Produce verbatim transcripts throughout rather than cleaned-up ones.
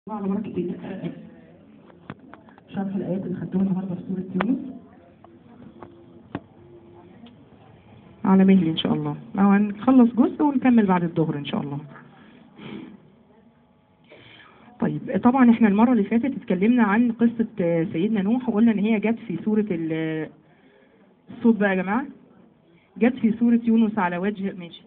على بركة الله. شرح الآيات اللي خدتوها النهارده في سورة يونس على مهلي إن شاء الله. أو هنخلص جزء ونكمل بعد الظهر إن شاء الله. طيب طبعا احنا المرة اللي فاتت اتكلمنا عن قصة سيدنا نوح وقلنا إن هي جت في سورة الصوت بقى يا جماعة. جت في سورة يونس على وجه ماشي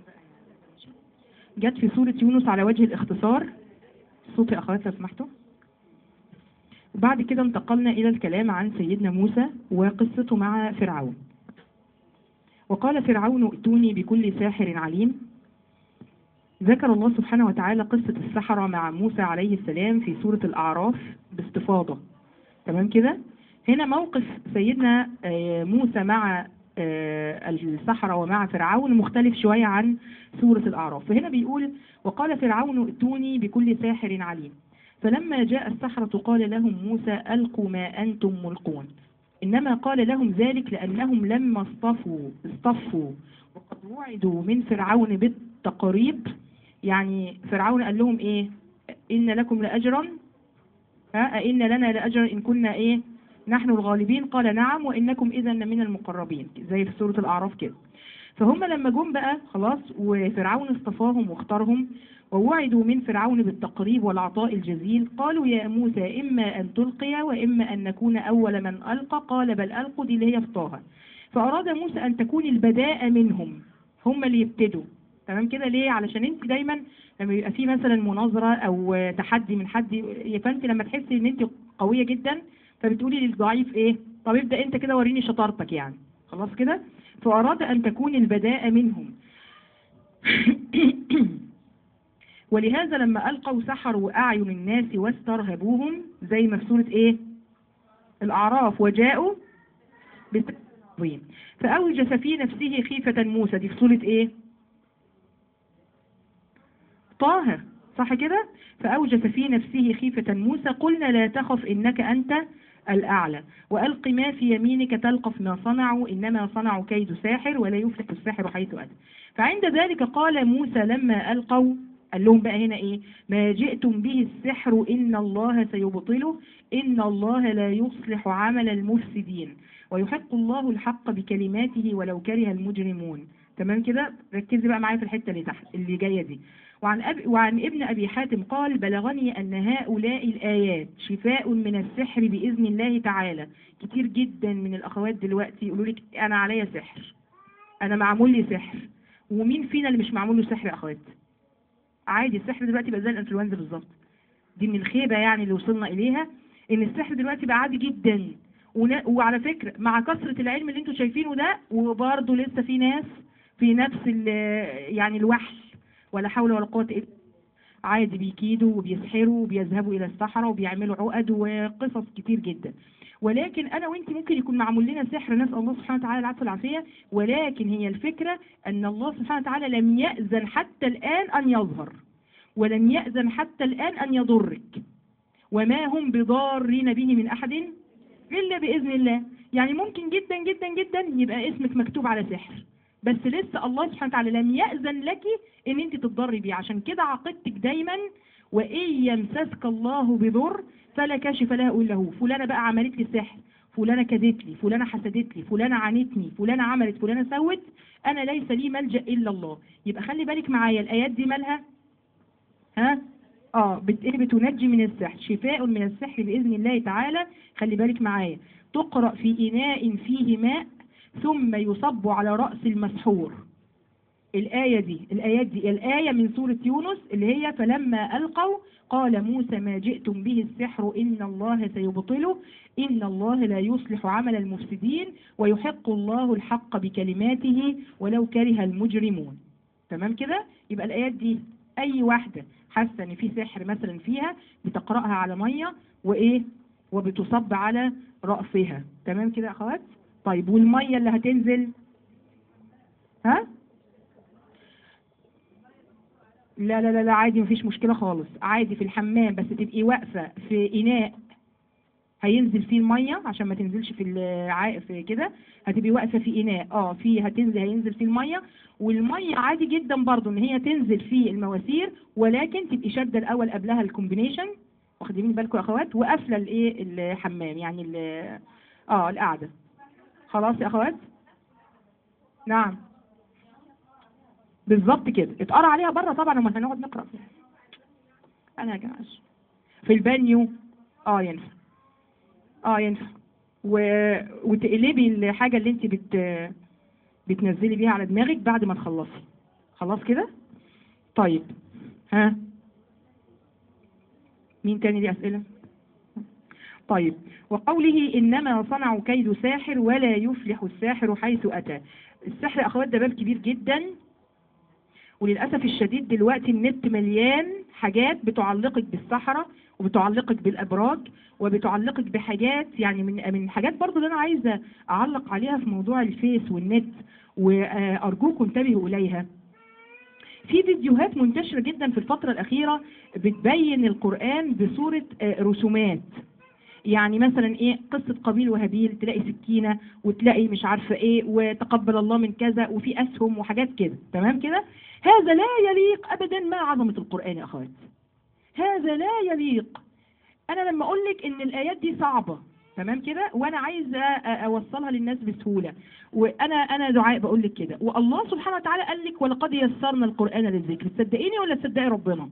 جت في سورة يونس على وجه الاختصار. الصوت يا أخوات لو سمحتوا. وبعد كده انتقلنا إلى الكلام عن سيدنا موسى وقصته مع فرعون. وقال فرعون ائتوني بكل ساحر عليم. ذكر الله سبحانه وتعالى قصة السحرة مع موسى عليه السلام في سورة الأعراف باستفاضة. تمام كده؟ هنا موقف سيدنا موسى مع السحرة ومع فرعون مختلف شوية عن سورة الأعراف. فهنا بيقول وقال فرعون ائتوني بكل ساحر عليم. فلما جاء السحرة قال لهم موسى ألقوا ما أنتم ملقون. إنما قال لهم ذلك لأنهم لما اصطفوا اصطفوا وقد وعدوا من فرعون بالتقريب. يعني فرعون قال لهم إيه؟ إن لكم لأجرا ها إن لنا لأجرا إن كنا إيه نحن الغالبين. قال نعم وإنكم إذا من المقربين زي في سورة الأعراف كده. فهم لما جم بقى خلاص وفرعون اصطفاهم واختارهم ووعدوا من فرعون بالتقريب والعطاء الجزيل قالوا يا موسى إما أن تلقي وإما أن نكون أول من ألقى. قال بل ألقوا دي اللي هي فطاها. فأراد موسى أن تكون البداء منهم هم اللي يبتدوا. تمام كده ليه؟ علشان انت دايما لما يبقى في مثلا مناظرة أو تحدي من حد فانت لما تحسي ان انت قوية جدا فبتقولي للضعيف ايه طب ابدأ انت كده وريني شطارتك يعني خلاص كده. فأراد أن تكون البداء منهم. ولهذا لما ألقوا سحروا أعين الناس واسترهبوهم زي ما في سورة ايه الأعراف وجاءوا بالتعظيم فأوجس في نفسه خيفة موسى. دي في سورة ايه طه صح كده. فأوجس في نفسه خيفة موسى قلنا لا تخف إنك أنت الأعلى وألق ما في يمينك تلقف ما صنعوا إنما صنعوا كيد ساحر ولا يفلح الساحر حيث أتى. فعند ذلك قال موسى لما ألقوا قال لهم بقى هنا إيه ما جئتم به السحر إن الله سيبطله إن الله لا يصلح عمل المفسدين ويحق الله الحق بكلماته ولو كره المجرمون. تمام كده. ركزي بقى معايا في الحتة اللي تحت اللي جاية دي. وعن, أب... وعن ابن أبي حاتم قال بلغني أن هؤلاء الآيات شفاء من السحر بإذن الله تعالى. كتير جدا من الأخوات دلوقتي يقولوا لك أنا عليا سحر أنا معمول لي سحر. ومين فينا اللي مش معمول له سحر يا أخوات؟ عادي السحر دلوقتي بقى زي الانفلونزا بالظبط. دي من الخيبة يعني اللي وصلنا إليها إن السحر دلوقتي بقى عادي جدا. ون... وعلى فكرة مع كثرة العلم اللي انتوا شايفينه ده وبرضه لسه في ناس في نفس ال... يعني الوحش ولا حول ولا قوة إلا عادي بيكيدوا وبيسحروا وبيذهبوا إلى الصحراء وبيعملوا عقد وقصص كتير جدا. ولكن أنا وإنت ممكن يكون معمول لنا سحر نسأل الله سبحانه وتعالى العفو والعافية. ولكن هي الفكرة أن الله سبحانه وتعالى لم يأذن حتى الآن أن يظهر ولم يأذن حتى الآن أن يضرك وما هم بضارين به من أحد إلا بإذن الله. يعني ممكن جدا جدا جدا يبقى اسمك مكتوب على سحر بس لسه الله سبحانه وتعالى لم يأذن لك ان انت تتضري بيه. عشان كده عقيدتك دايما وإن يمسسك الله بضر فلا كاشف له الا هو. فلانة بقى عملت لي سحر فلانة كدت لي فلانة حسدت لي فلانة عانتني فلانة عملت فلانة سوت انا ليس لي ملجأ الا الله. يبقى خلي بالك معايا الآيات دي مالها ها اه بتنجي من السحر شفاء من السحر بإذن الله تعالى. خلي بالك معايا تقرأ في إناء فيه ماء ثم يصب على رأس المسحور. الآية دي الآيات دي الآية من سورة يونس اللي هي فلما ألقوا قال موسى ما جئتم به السحر إن الله سيبطله إن الله لا يصلح عمل المفسدين ويحق الله الحق بكلماته ولو كره المجرمون. تمام كده. يبقى الآيات دي أي واحدة حاسة إن في سحر مثلا فيها بتقرأها على مية وإيه وبتصب على رأسها. تمام كده يا أخوات. طيب والمية اللي هتنزل ها لا لا لا لا عادي مفيش مشكلة خالص. عادي في الحمام بس تبقي واقفة في إناء هينزل فيه المية عشان ما تنزلش في الع... في كده. هتبقي واقفة في إناء اه في هتنزل هينزل فيه المية. والمية عادي جدا برضو ان هي تنزل في المواسير ولكن تبقي شادة الأول قبلها الكومبينيشن واخدين بالكم يا اخوات، وقافله الايه الحمام يعني ال اه القعده. خلاص يا اخوات. نعم بالظبط كده، اتقرا عليها بره طبعا، امال هنقعد نقرا فيها. انا يا جماعه في البانيو اه ينفع، اه ينفع و... وتقلبي الحاجه اللي انت بت بتنزلي بيها على دماغك بعد ما تخلصي. خلاص كده. طيب ها مين تاني ليه اسئله؟ طيب وقوله انما صنعوا كيد ساحر ولا يفلح الساحر حيث اتى. السحر يا اخوات ده باب كبير جدا، وللاسف الشديد دلوقتي النت مليان حاجات بتعلقك بالسحرة وبتعلقك بالابراج وبتعلقك بحاجات، يعني من من الحاجات برضو اللي انا عايزه اعلق عليها في موضوع الفيس والنت، وارجوكم انتبهوا اليها. في فيديوهات منتشرة جدا في الفترة الأخيرة بتبين القرآن بصورة رسومات، يعني مثلا ايه قصة قابيل وهابيل، تلاقي سكينة وتلاقي مش عارفة ايه وتقبل الله من كذا وفي أسهم وحاجات كده، تمام كده. هذا لا يليق أبدا مع عظمة القرآن يا أخوات، هذا لا يليق. أنا لما أقول لك إن الآيات دي صعبة تمام كده وانا عايزه اوصلها للناس بسهوله، وانا انا دعاء بقول لك كده، والله سبحانه وتعالى قال لك ولقد يسرنا القران للذكر، تصدقيني ولا تصدقي ربنا؟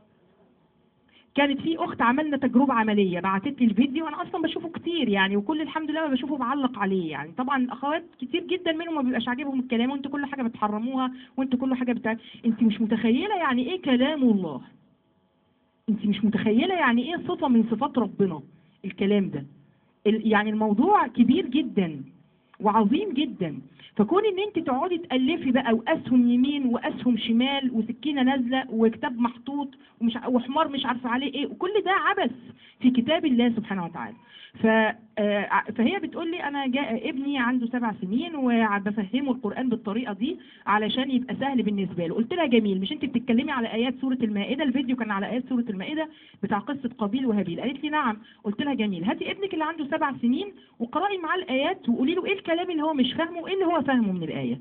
كانت في اخت عملنا تجربه عمليه، بعتت لي الفيديو، انا اصلا بشوفه كتير يعني، وكل الحمد لله ما بشوفه بعلق عليه يعني، طبعا اخوات كتير جدا منهم ما بيبقاش عاجبهم الكلام، وانتوا كل حاجه بتحرموها، وانتوا كل حاجه بتاع، انت مش متخيله يعني ايه كلام الله، انت مش متخيله يعني ايه صفه من صفات ربنا الكلام ده، يعني الموضوع كبير جدا وعظيم جدا. فكون ان انت تقعدي تالفي بقى واسهم يمين واسهم شمال وسكينه نازله وكتاب محطوط ومش وحمار مش عارفه عليه ايه، وكل ده عبث في كتاب الله سبحانه وتعالى. ف فهي بتقول لي انا جاء ابني عنده سبع سنين وبفهمه القران بالطريقه دي علشان يبقى سهل بالنسبه له. قلت لها جميل، مش انت بتتكلمي على ايات سوره المائده؟ الفيديو كان على ايات سوره المائده بتاع قصه قابيل وهابيل. قالت لي نعم. قلت لها جميل، هاتي ابنك اللي عنده سبع سنين وقرأي معاه الايات وقولي له ايه الكلام اللي هو مش فاهمه وايه اللي هو فاهمه من الايه.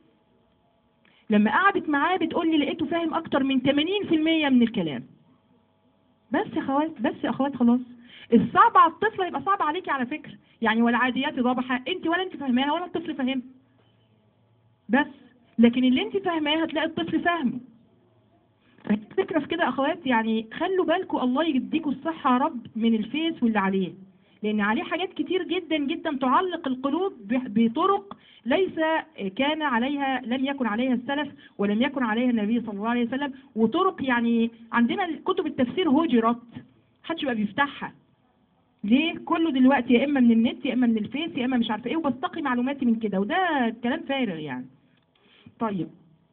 لما قعدت معاه بتقول لي لقيته فاهم اكتر من ثمانين في المية من الكلام. بس يا اخوات، بس يا اخوات خلاص، الصعب على الطفل يبقى صعب عليكي على فكره، يعني والعاديات ضبحا انت ولا انت فاهماها ولا الطفل فاهمها، بس لكن اللي انت فاهماه هتلاقي الطفل فاهمه. الفكره في كده يا اخوات، يعني خلوا بالكم الله يديكم الصحه يا رب من الفيس واللي عليه، لان عليه حاجات كتير جدا جدا تعلق القلوب بطرق ليس كان عليها، لم يكن عليها السلف ولم يكن عليها النبي صلى الله عليه وسلم، وطرق يعني عندنا كتب التفسير هجرت محدش بقى بيفتحها. ليه؟ كله دلوقتي يا اما من النت يا اما من الفيس يا اما مش عارفه ايه، وبستقي معلوماتي من كده، وده كلام فارغ يعني. طيب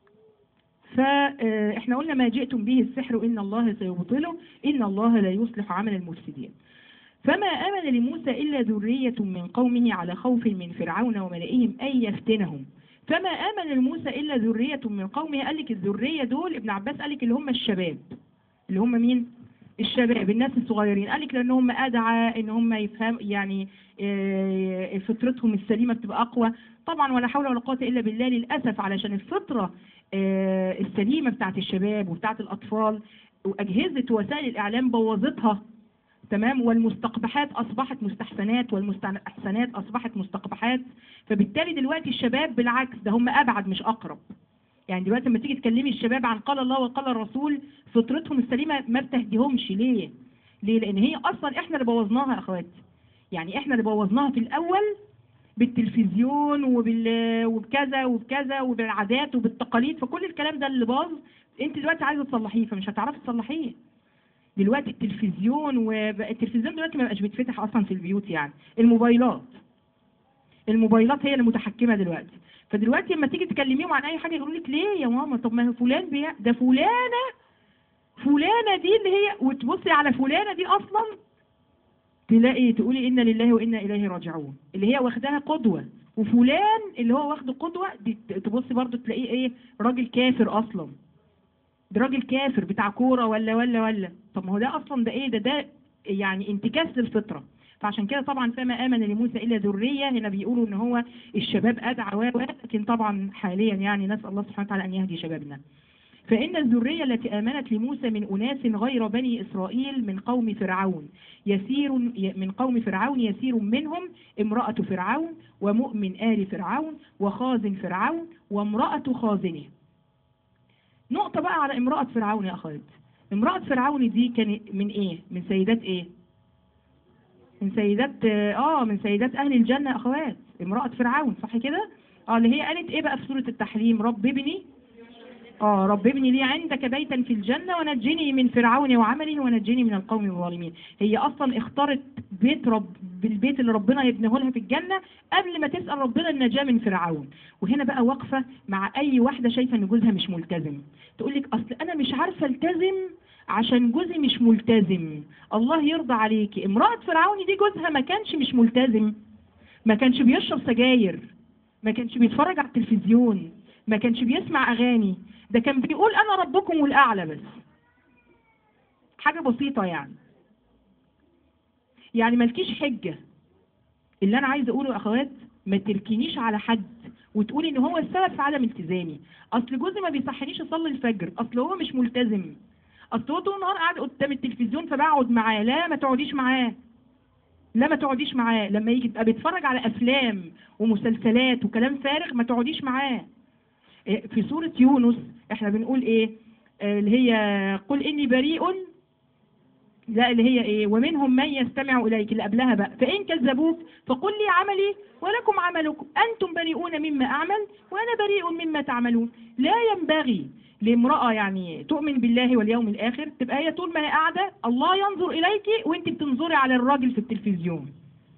فاحنا قلنا ما جئتم به السحر ان الله سيبطله ان الله لا يصلح عمل المفسدين. فما آمن لموسى إلا ذرية من قومه على خوف من فرعون وملئهم أن يفتنهم. فما آمن لموسى إلا ذرية من قومه، قال لك الذرية دول ابن عباس قال لك اللي هم الشباب، اللي هم مين؟ الشباب الناس الصغيرين، قال لك لأن هم أدعى إن هم يفهم يعني فطرتهم السليمة بتبقى أقوى طبعا، ولا حول ولا قوة إلا بالله. للأسف علشان الفطرة السليمة بتاعت الشباب وبتاعت الأطفال وأجهزة وسائل الإعلام بوظتها، تمام، والمستقبحات أصبحت مستحسنات والمستحسنات أصبحت مستقبحات، فبالتالي دلوقتي الشباب بالعكس ده هم أبعد مش أقرب. يعني دلوقتي لما تيجي تكلمي الشباب عن قال الله وقال الرسول فطرتهم السليمة ما بتهديهمش. ليه؟ ليه؟ لأن هي أصلا إحنا اللي بوظناها يا أخواتي، يعني إحنا اللي بوظناها في الأول بالتلفزيون وبال وبكذا وبكذا وبالعادات وبالتقاليد، فكل الكلام ده اللي باظ أنت دلوقتي عايزة تصلحيه فمش هتعرفي تصلحيه. دلوقتي التلفزيون والتلفزيون دلوقتي ما بقاش بيتفتح اصلا في البيوت، يعني الموبايلات الموبايلات هي اللي متحكمه دلوقتي. فدلوقتي لما تيجي تكلميهم عن اي حاجه يقول لك ليه يا ماما؟ طب ما هو فلان بي... ده فلانه فلانه دي اللي هي، وتبصي على فلانه دي اصلا تلاقي تقولي انا لله وانا اليه راجعون، اللي هي واخداها قدوه، وفلان اللي هو واخده قدوه دي تبصي برضو تلاقيه ايه؟ راجل كافر اصلا، ده راجل كافر بتاع كوره ولا ولا ولا طب ما هو ده اصلا ده ايه؟ ده ده يعني انتكاس للفطره. فعشان كده طبعا فما امن لموسى الا ذريه، هنا بيقولوا ان هو الشباب ادعى، ولكن طبعا حاليا يعني نسال الله سبحانه وتعالى ان يهدي شبابنا. فإن الذرية التي آمنت لموسى من أناس غير بني إسرائيل من قوم فرعون يسير من قوم فرعون يسير منهم امرأة فرعون ومؤمن آل فرعون وخازن فرعون وامرأة خازنه. نقطة بقى على امرأة فرعون يا أخوات. امرأة فرعون دي كان من إيه؟ من سيدات إيه؟ من سيدات آه من سيدات أهل الجنة يا أخوات. امرأة فرعون صح كده؟ آه اللي هي قالت إيه بقى في سورة التحريم؟ رب ابني آه رب ابني لي عندك بيتا في الجنة ونجني من فرعون وعمله ونجني من القوم الظالمين. هي أصلا اختارت بيت رب بالبيت اللي ربنا يبنيه لها في الجنة قبل ما تسأل ربنا النجاة من فرعون. وهنا بقى واقفة مع أي واحدة شايفة إن جوزها مش ملتزم، تقول لك أصل أنا مش عارفة التزم عشان جوزي مش ملتزم. الله يرضى عليكي، امرأة فرعون دي جوزها ما كانش مش ملتزم، ما كانش بيشرب سجاير، ما كانش بيتفرج على التلفزيون، ما كانش بيسمع أغاني، ده كان بيقول أنا ربكم الأعلى بس. حاجة بسيطة يعني. يعني مالكيش حجة. اللي أنا عايزة أقوله يا أخوات، ما تركنيش على حد وتقولي إن هو السبب في عدم التزامي. أصل جوزي ما بيصحنيش أصلي الفجر، أصل هو مش ملتزم، أصل هو طول النهار قاعد قدام التلفزيون فبقعد معاه. لا ما تقعديش معاه، لا ما تقعديش معاه. لما يجي يبقى بيتفرج على أفلام ومسلسلات وكلام فارغ ما تقعديش معاه. في سورة يونس احنا بنقول ايه؟ اللي هي قل اني بريء، لا اللي هي ايه؟ ومنهم من يستمع اليك، اللي قبلها بقى فان كذبوك فقل لي عملي ولكم عملكم انتم بريئون مما اعمل وانا بريء مما تعملون. لا ينبغي لامرأة يعني تؤمن بالله واليوم الاخر تبقى هي طول ما هي قاعدة الله ينظر اليك وانت بتنظري على الراجل في التلفزيون.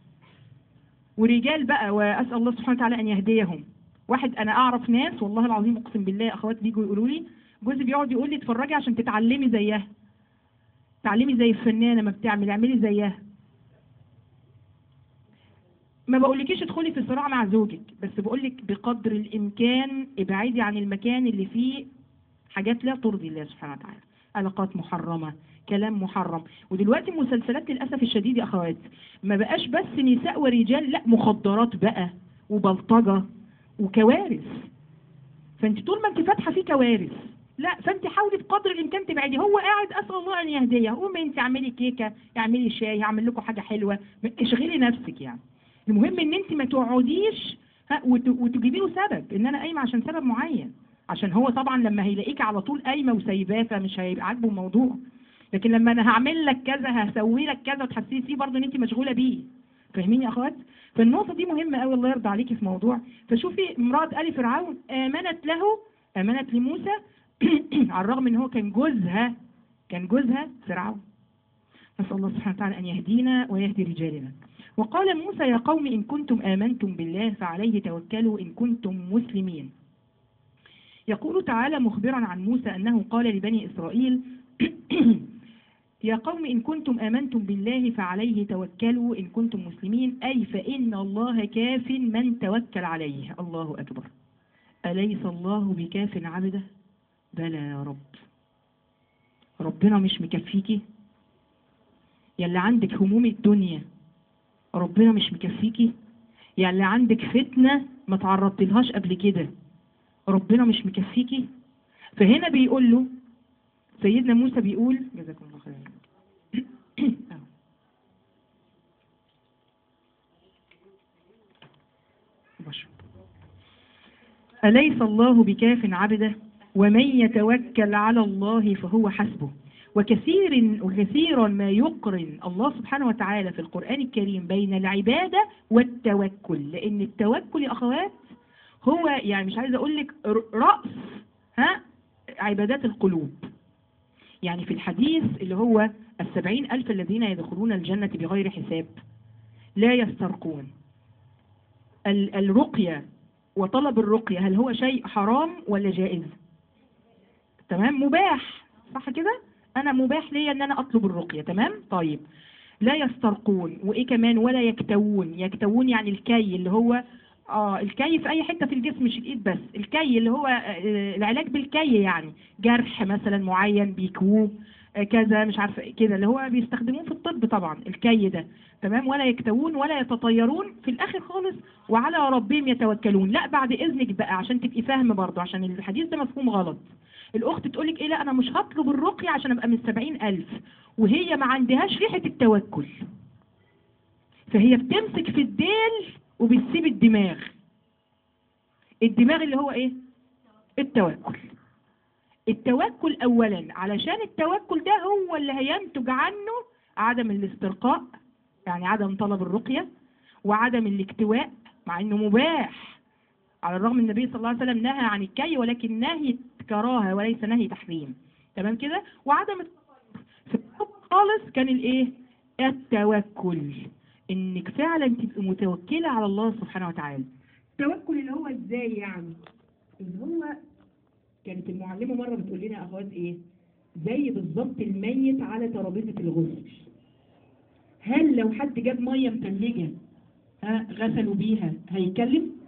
ورجال بقى، واسأل الله سبحانه وتعالى ان يهديهم. واحد انا اعرف ناس والله العظيم اقسم بالله اخوات بيجوا يقولوا لي جوزي بيقعد يقول لي اتفرجي عشان تتعلمي زيها، تعلمي زي الفنانه ما بتعمل، اعملي زيها. ما بقولكيش ادخلي في صراع مع زوجك، بس بقولك بقدر الامكان ابعدي عن المكان اللي فيه حاجات لا ترضي الله سبحانه وتعالى، علاقات محرمه، كلام محرم. ودلوقتي المسلسلات للاسف الشديد يا اخوات ما بقاش بس نساء ورجال، لا مخدرات بقى وبلطجه وكوارث. فانت طول ما انت فاتحه فيه كوارث، لا فانت حاولي بقدر الامكان تبعدي. هو قاعد اسال الله ان يهديه، قومي انت اعملي كيكه، اعملي شاي، هعمل لكم حاجه حلوه، اشغلي نفسك يعني. المهم ان انت ما تقعديش وتجيبي له سبب ان انا قايمه عشان سبب معين، عشان هو طبعا لما هيلاقيك على طول قايمه وسايباه فمش هيبقى عاجبه الموضوع. لكن لما انا هعمل لك كذا هسوي لك كذا وتحسسي فيه برضه ان انت مشغوله بيه. فاهمين يا اخوات؟ فالنقطة دي مهمة قوي الله يرضى عليكي في موضوع. فشوفي امرأة آل فرعون آمنت له، آمنت لموسى على الرغم ان هو كان جوزها كان جوزها فرعون. نسأل الله سبحانه وتعالى أن يهدينا ويهدي رجالنا. وقال موسى يا قوم إن كنتم آمنتم بالله فعليه توكلوا إن كنتم مسلمين. يقول تعالى مخبرا عن موسى أنه قال لبني إسرائيل يا قوم إن كنتم آمنتم بالله فعليه توكلوا إن كنتم مسلمين، أي فإن الله كاف من توكل عليه. الله أكبر. أليس الله بكاف عبده؟ بلى يا رب. ربنا مش مكفيكي؟ يلي عندك هموم الدنيا ربنا مش مكفيكي؟ يلي عندك فتنة ما تعرضت لهاش قبل كده ربنا مش مكفيكي؟ فهنا بيقول له سيدنا موسى بيقول جزاكم الله خير أليس الله بكاف عبده ومن يتوكل على الله فهو حسبه. وكثير وكثيرا ما يقرن الله سبحانه وتعالى في القرآن الكريم بين العبادة والتوكل، لأن التوكل يا أخوات هو يعني مش عايز أقول لك رأس ها عبادات القلوب. يعني في الحديث اللي هو السبعين ألف الذين يدخلون الجنة بغير حساب لا يسترقون، الرقية وطلب الرقية هل هو شيء حرام ولا جائز؟ تمام، مباح صح كده؟ أنا مباح لي أن أنا أطلب الرقية. تمام. طيب لا يسترقون، وإيه كمان؟ ولا يكتوون. يكتوون يعني الكي اللي هو آه الكي في أي حتة في الجسم مش الإيد بس، الكي اللي هو آه العلاج بالكي، يعني جرح مثلا معين بيكووه آه كذا مش عارفة كده اللي هو بيستخدموه في الطب طبعا الكي ده. تمام. ولا يكتوون ولا يتطيرون في الآخر خالص وعلى ربهم يتوكلون. لا بعد إذنك بقى عشان تبقي فاهمة برضه عشان الحديث ده مفهوم غلط. الاخت تقولك ايه، لا انا مش هطلب الرقية عشان ابقى من السبعين الف، وهي ما عندهاش ريحة التوكل، فهي بتمسك في الديل وبتسيب الدماغ. الدماغ اللي هو ايه؟ التوكل. التوكل اولا، علشان التوكل ده هو اللي هينتج عنه عدم الاسترقاء، يعني عدم طلب الرقية، وعدم الاكتواء مع انه مباح، على الرغم ان النبي صلى الله عليه وسلم نهى عن الكي، ولكن نهي كراهة وليس نهي تحريم، تمام كده. وعدم في الأول خالص كان الايه؟ التوكل، انك فعلا تبقى متوكلة على الله سبحانه وتعالى. التوكل اللي هو ازاي يعني؟ اللي هو كانت المعلمة مرة بتقول لنا اخوات ايه؟ زي بالظبط الميت على ترابيزة الغسل. هل لو حد جاب مية متلجة ها غسلوا بيها هيتكلم؟